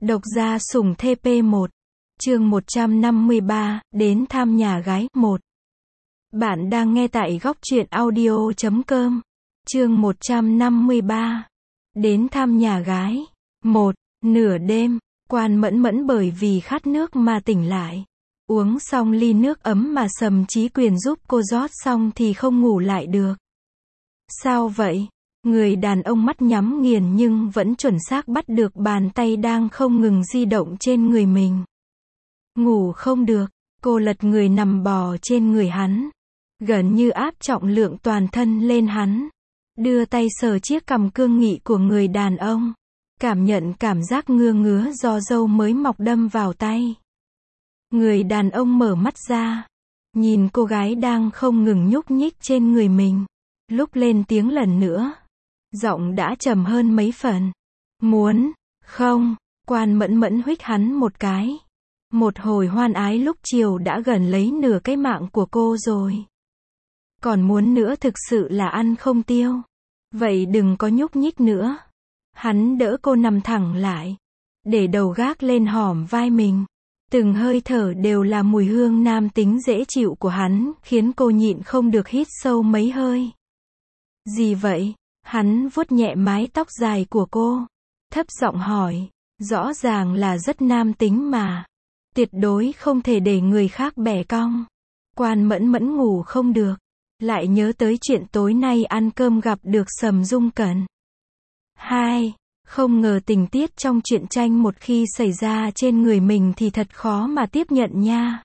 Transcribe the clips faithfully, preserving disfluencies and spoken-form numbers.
Độc gia sủng thê pê một. Chương một trăm năm mươi ba, đến thăm nhà gái, một. Bạn đang nghe tại góc truyện audio chấm com. Chương một trăm năm mươi ba. Đến thăm nhà gái. một. Nửa đêm, Quan Mẫn Mẫn bởi vì khát nước mà tỉnh lại. Uống xong ly nước ấm mà Sầm Chí Quyền giúp cô rót xong thì không ngủ lại được. Sao vậy? Người đàn ông mắt nhắm nghiền nhưng vẫn chuẩn xác bắt được bàn tay đang không ngừng di động trên người mình. Ngủ không được, cô lật người nằm bò trên người hắn. Gần như áp trọng lượng toàn thân lên hắn. Đưa tay sờ chiếc cằm cương nghị của người đàn ông. Cảm nhận cảm giác ngứa ngứa do râu mới mọc đâm vào tay. Người đàn ông mở mắt ra. Nhìn cô gái đang không ngừng nhúc nhích trên người mình. Lúc lên tiếng lần nữa. Giọng đã trầm hơn mấy phần. Muốn, không, Quan Mẫn Mẫn huých hắn một cái. Một hồi hoan ái lúc chiều đã gần lấy nửa cái mạng của cô rồi. Còn muốn nữa thực sự là ăn không tiêu. Vậy đừng có nhúc nhích nữa. Hắn đỡ cô nằm thẳng lại. Để đầu gác lên hõm vai mình. Từng hơi thở đều là mùi hương nam tính dễ chịu của hắn, khiến cô nhịn không được hít sâu mấy hơi. Gì vậy? Hắn vuốt nhẹ mái tóc dài của cô. Thấp giọng hỏi. Rõ ràng là rất nam tính mà. Tuyệt đối không thể để người khác bẻ cong. Quan Mẫn Mẫn ngủ không được. Lại nhớ tới chuyện tối nay ăn cơm gặp được Sầm Dung Cẩn. Hai. Không ngờ tình tiết trong truyện tranh một khi xảy ra trên người mình thì thật khó mà tiếp nhận nha.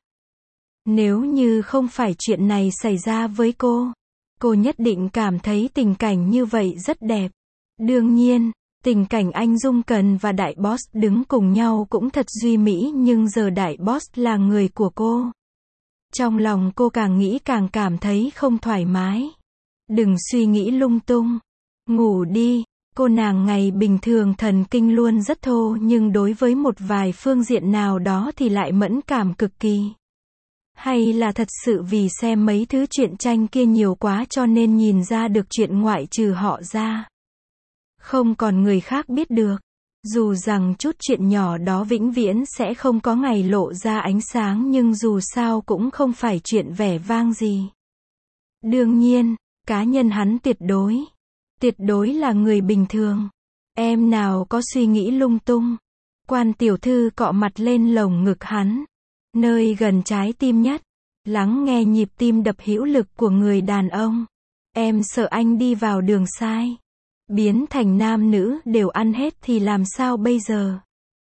Nếu như không phải chuyện này xảy ra với cô, cô nhất định cảm thấy tình cảnh như vậy rất đẹp. Đương nhiên, tình cảnh anh Dung Cẩn và đại boss đứng cùng nhau cũng thật duy mỹ, nhưng giờ đại boss là người của cô. Trong lòng cô càng nghĩ càng cảm thấy không thoải mái. Đừng suy nghĩ lung tung. Ngủ đi. Cô nàng ngày bình thường thần kinh luôn rất thô nhưng đối với một vài phương diện nào đó thì lại mẫn cảm cực kỳ. Hay là thật sự vì xem mấy thứ truyện tranh kia nhiều quá cho nên nhìn ra được chuyện ngoại trừ họ ra. Không còn người khác biết được. Dù rằng chút chuyện nhỏ đó vĩnh viễn sẽ không có ngày lộ ra ánh sáng nhưng dù sao cũng không phải chuyện vẻ vang gì. Đương nhiên, cá nhân hắn tuyệt đối. Tuyệt đối là người bình thường. Em nào có suy nghĩ lung tung. Quan tiểu thư cọ mặt lên lồng ngực hắn. Nơi gần trái tim nhất. Lắng nghe nhịp tim đập hữu lực của người đàn ông. Em sợ anh đi vào đường sai. Biến thành nam nữ đều ăn hết thì làm sao bây giờ?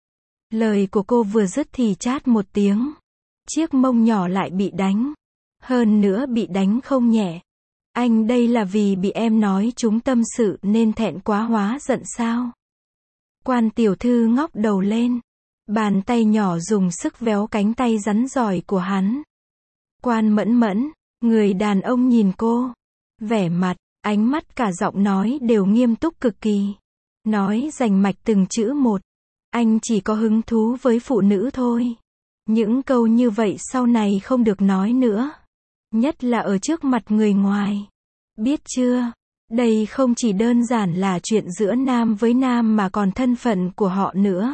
Lời của cô vừa dứt thì chát một tiếng. Chiếc mông nhỏ lại bị đánh. Hơn nữa bị đánh không nhẹ. Anh đây là vì bị em nói chúng tâm sự nên thẹn quá hóa giận sao? Quan tiểu thư ngóc đầu lên. Bàn tay nhỏ dùng sức véo cánh tay rắn giỏi của hắn. Quan Mẫn Mẫn, người đàn ông nhìn cô. Vẻ mặt, ánh mắt cả giọng nói đều nghiêm túc cực kỳ. Nói rành mạch từng chữ một. Anh chỉ có hứng thú với phụ nữ thôi. Những câu như vậy sau này không được nói nữa. Nhất là ở trước mặt người ngoài. Biết chưa? Đây không chỉ đơn giản là chuyện giữa nam với nam mà còn thân phận của họ nữa.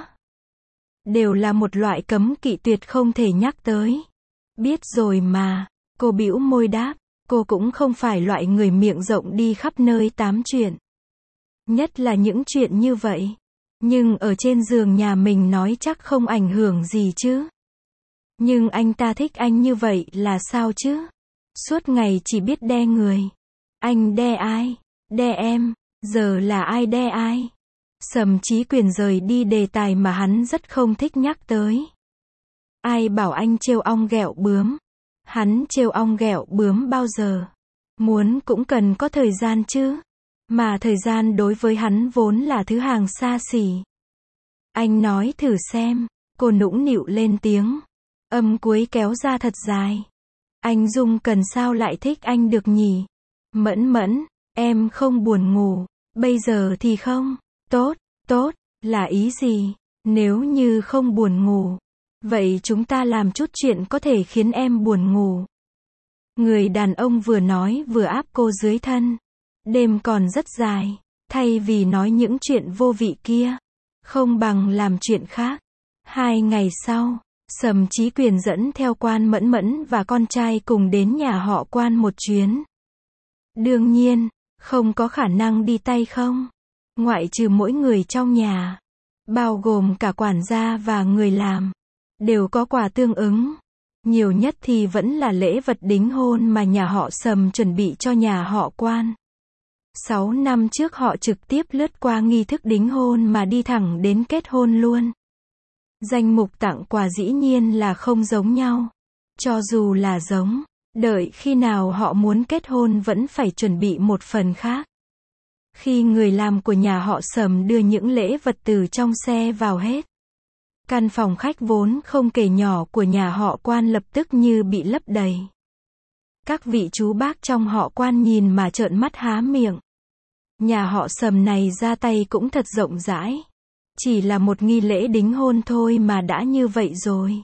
Đều là một loại cấm kỵ tuyệt không thể nhắc tới. Biết rồi mà. Cô bĩu môi đáp. Cô cũng không phải loại người miệng rộng đi khắp nơi tám chuyện. Nhất là những chuyện như vậy. Nhưng ở trên giường nhà mình nói chắc không ảnh hưởng gì chứ. Nhưng anh ta thích anh như vậy là sao chứ? Suốt ngày chỉ biết đe người. Anh đe ai? Đe em. Giờ là ai đe ai? Sầm Chí Quyền rời đi đề tài mà hắn rất không thích nhắc tới. Ai bảo anh trêu ong ghẹo bướm? Hắn trêu ong ghẹo bướm bao giờ? Muốn cũng cần có thời gian chứ. Mà thời gian đối với hắn vốn là thứ hàng xa xỉ. Anh nói thử xem. Cô nũng nịu lên tiếng. Âm cuối kéo ra thật dài. Anh Dung Cẩn sao lại thích anh được nhỉ? Mẫn Mẫn, em không buồn ngủ. Bây giờ thì không. Tốt, tốt, là ý gì? Nếu như không buồn ngủ. Vậy chúng ta làm chút chuyện có thể khiến em buồn ngủ. Người đàn ông vừa nói vừa áp cô dưới thân. Đêm còn rất dài. Thay vì nói những chuyện vô vị kia. Không bằng làm chuyện khác. Hai ngày sau, Sầm Chí Quyền dẫn theo Quan Mẫn Mẫn và con trai cùng đến nhà họ Quan một chuyến. Đương nhiên, không có khả năng đi tay không. Ngoại trừ mỗi người trong nhà, bao gồm cả quản gia và người làm, đều có quà tương ứng. Nhiều nhất thì vẫn là lễ vật đính hôn mà nhà họ Sầm chuẩn bị cho nhà họ Quan. Sáu năm trước họ trực tiếp lướt qua nghi thức đính hôn mà đi thẳng đến kết hôn luôn. Danh mục tặng quà dĩ nhiên là không giống nhau. Cho dù là giống, đợi khi nào họ muốn kết hôn vẫn phải chuẩn bị một phần khác. Khi người làm của nhà họ Sầm đưa những lễ vật từ trong xe vào hết, căn phòng khách vốn không kể nhỏ của nhà họ Quan lập tức như bị lấp đầy. Các vị chú bác trong họ Quan nhìn mà trợn mắt há miệng. Nhà họ Sầm này ra tay cũng thật rộng rãi. Chỉ là một nghi lễ đính hôn thôi mà đã như vậy rồi.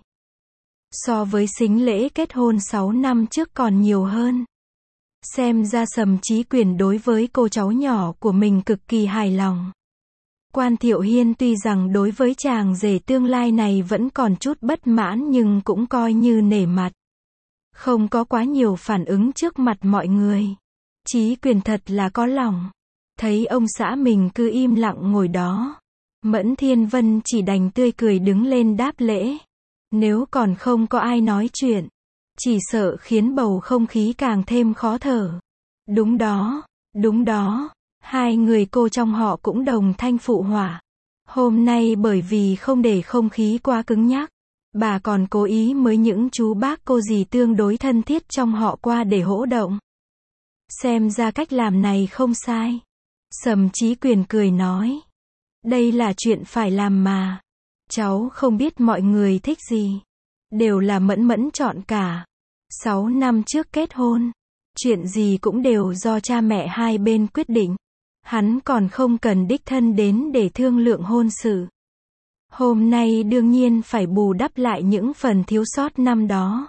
So với sính lễ kết hôn sáu năm trước còn nhiều hơn. Xem ra Sầm Chí Quyền đối với cô cháu nhỏ của mình cực kỳ hài lòng. Quan Thiệu Hiên tuy rằng đối với chàng rể tương lai này vẫn còn chút bất mãn nhưng cũng coi như nể mặt. Không có quá nhiều phản ứng trước mặt mọi người. Chí Quyền thật là có lòng. Thấy ông xã mình cứ im lặng ngồi đó, Mẫn Thiên Vân chỉ đành tươi cười đứng lên đáp lễ. Nếu còn không có ai nói chuyện, chỉ sợ khiến bầu không khí càng thêm khó thở. Đúng đó, đúng đó, hai người cô trong họ cũng đồng thanh phụ họa. Hôm nay bởi vì không để không khí quá cứng nhắc, bà còn cố ý mới những chú bác cô dì tương đối thân thiết trong họ qua để hỗ động. Xem ra cách làm này không sai. Sầm Chí Quyền cười nói. Đây là chuyện phải làm mà. Cháu không biết mọi người thích gì. Đều là Mẫn Mẫn chọn cả. Sáu năm trước kết hôn. Chuyện gì cũng đều do cha mẹ hai bên quyết định. Hắn còn không cần đích thân đến để thương lượng hôn sự. Hôm nay đương nhiên phải bù đắp lại những phần thiếu sót năm đó.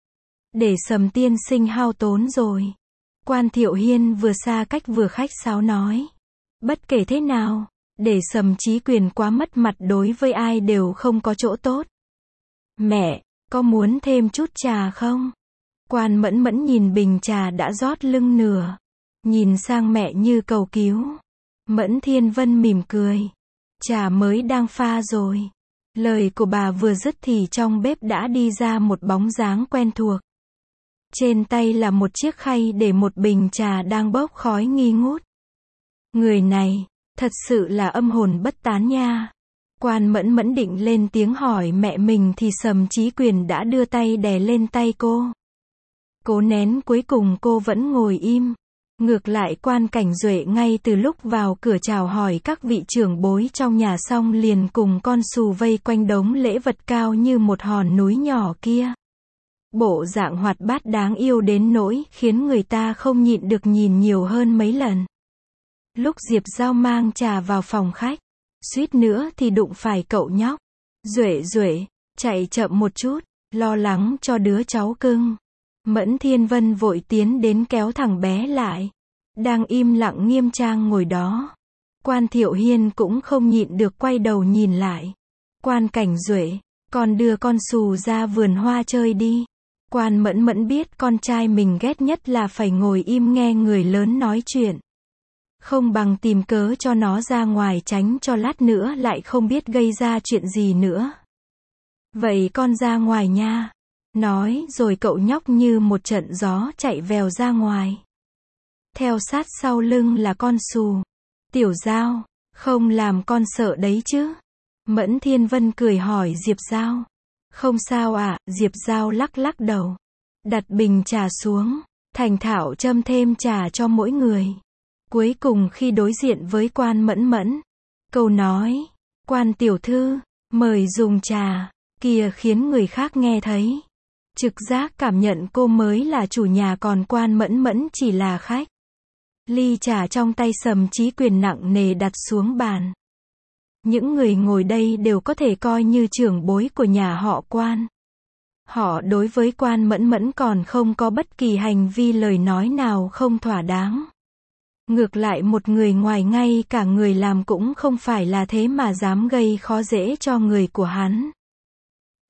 Để Sầm tiên sinh hao tốn rồi. Quan Thiệu Hiên vừa xa cách vừa khách sáo nói. Bất kể thế nào, để Sầm Chí Quyền quá mất mặt đối với ai đều không có chỗ tốt. Mẹ, có muốn thêm chút trà không? Quan Mẫn Mẫn nhìn bình trà đã rót lưng nửa. Nhìn sang mẹ như cầu cứu. Mẫn Thiên Vân mỉm cười. Trà mới đang pha rồi. Lời của bà vừa dứt thì trong bếp đã đi ra một bóng dáng quen thuộc. Trên tay là một chiếc khay để một bình trà đang bốc khói nghi ngút. Người này, thật sự là âm hồn bất tán nha. Quan Mẫn Mẫn định lên tiếng hỏi mẹ mình thì Sầm Chí Quyền đã đưa tay đè lên tay cô. Cố nén cuối cùng cô vẫn ngồi im. Ngược lại Quan Cảnh Duệ ngay từ lúc vào cửa chào hỏi các vị trưởng bối trong nhà xong liền cùng con xù vây quanh đống lễ vật cao như một hòn núi nhỏ kia. Bộ dạng hoạt bát đáng yêu đến nỗi khiến người ta không nhịn được nhìn nhiều hơn mấy lần. Lúc Diệp Giao mang trà vào phòng khách, suýt nữa thì đụng phải cậu nhóc. Duệ Duệ, chạy chậm một chút, lo lắng cho đứa cháu cưng. Mẫn Thiên Vân vội tiến đến kéo thằng bé lại. Đang im lặng nghiêm trang ngồi đó. Quan Thiệu Hiên cũng không nhịn được quay đầu nhìn lại. Quan Cảnh Duệ, con đưa con xù ra vườn hoa chơi đi. Quan Mẫn Mẫn biết con trai mình ghét nhất là phải ngồi im nghe người lớn nói chuyện. Không bằng tìm cớ cho nó ra ngoài tránh cho lát nữa lại không biết gây ra chuyện gì nữa. Vậy con ra ngoài nha. Nói rồi cậu nhóc như một trận gió chạy vèo ra ngoài. Theo sát sau lưng là con xù. Tiểu Giao, không làm con sợ đấy chứ? Mẫn Thiên Vân cười hỏi Diệp Giao. Không sao ạ, à, Diệp Giao lắc lắc đầu. Đặt bình trà xuống, thành thạo châm thêm trà cho mỗi người. Cuối cùng khi đối diện với Quan Mẫn Mẫn, câu nói, Quan tiểu thư, mời dùng trà, kia khiến người khác nghe thấy. Trực giác cảm nhận cô mới là chủ nhà còn Quan Mẫn Mẫn chỉ là khách. Ly trà trong tay Sầm Chí Quyền nặng nề đặt xuống bàn. Những người ngồi đây đều có thể coi như trưởng bối của nhà họ Quan. Họ đối với Quan Mẫn Mẫn còn không có bất kỳ hành vi lời nói nào không thỏa đáng. Ngược lại một người ngoài ngay cả người làm cũng không phải là thế mà dám gây khó dễ cho người của hắn.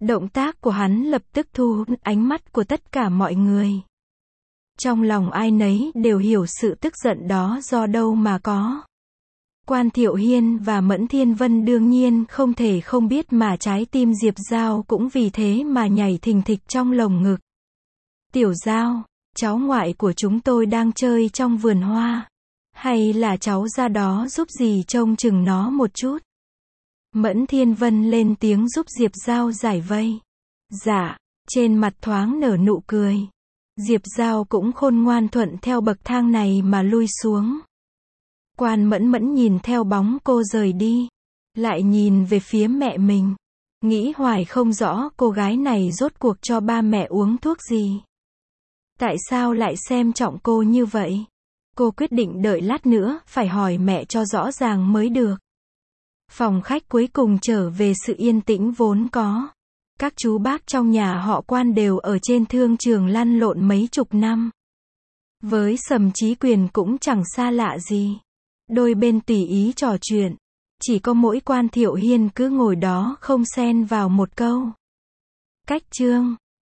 Động tác của hắn lập tức thu hút ánh mắt của tất cả mọi người. Trong lòng ai nấy đều hiểu sự tức giận đó do đâu mà có. Quan Thiệu Hiên và Mẫn Thiên Vân đương nhiên không thể không biết mà trái tim Diệp Giao cũng vì thế mà nhảy thình thịch trong lồng ngực. Tiểu Giao, cháu ngoại của chúng tôi đang chơi trong vườn hoa. Hay là cháu ra đó giúp dì trông chừng nó một chút? Mẫn Thiên Vân lên tiếng giúp Diệp Giao giải vây. Dạ, trên mặt thoáng nở nụ cười. Diệp Giao cũng khôn ngoan thuận theo bậc thang này mà lui xuống. Quan Mẫn Mẫn nhìn theo bóng cô rời đi, lại nhìn về phía mẹ mình, nghĩ hoài không rõ cô gái này rốt cuộc cho ba mẹ uống thuốc gì. Tại sao lại xem trọng cô như vậy? Cô quyết định đợi lát nữa, phải hỏi mẹ cho rõ ràng mới được. Phòng khách cuối cùng trở về sự yên tĩnh vốn có. Các chú bác trong nhà họ Quan đều ở trên thương trường lăn lộn mấy chục năm. Với Sầm Chí Quyền cũng chẳng xa lạ gì. Đôi bên tùy ý trò chuyện. Chỉ có mỗi Quan Thiệu Hiên cứ ngồi đó không xen vào một câu. Cách chương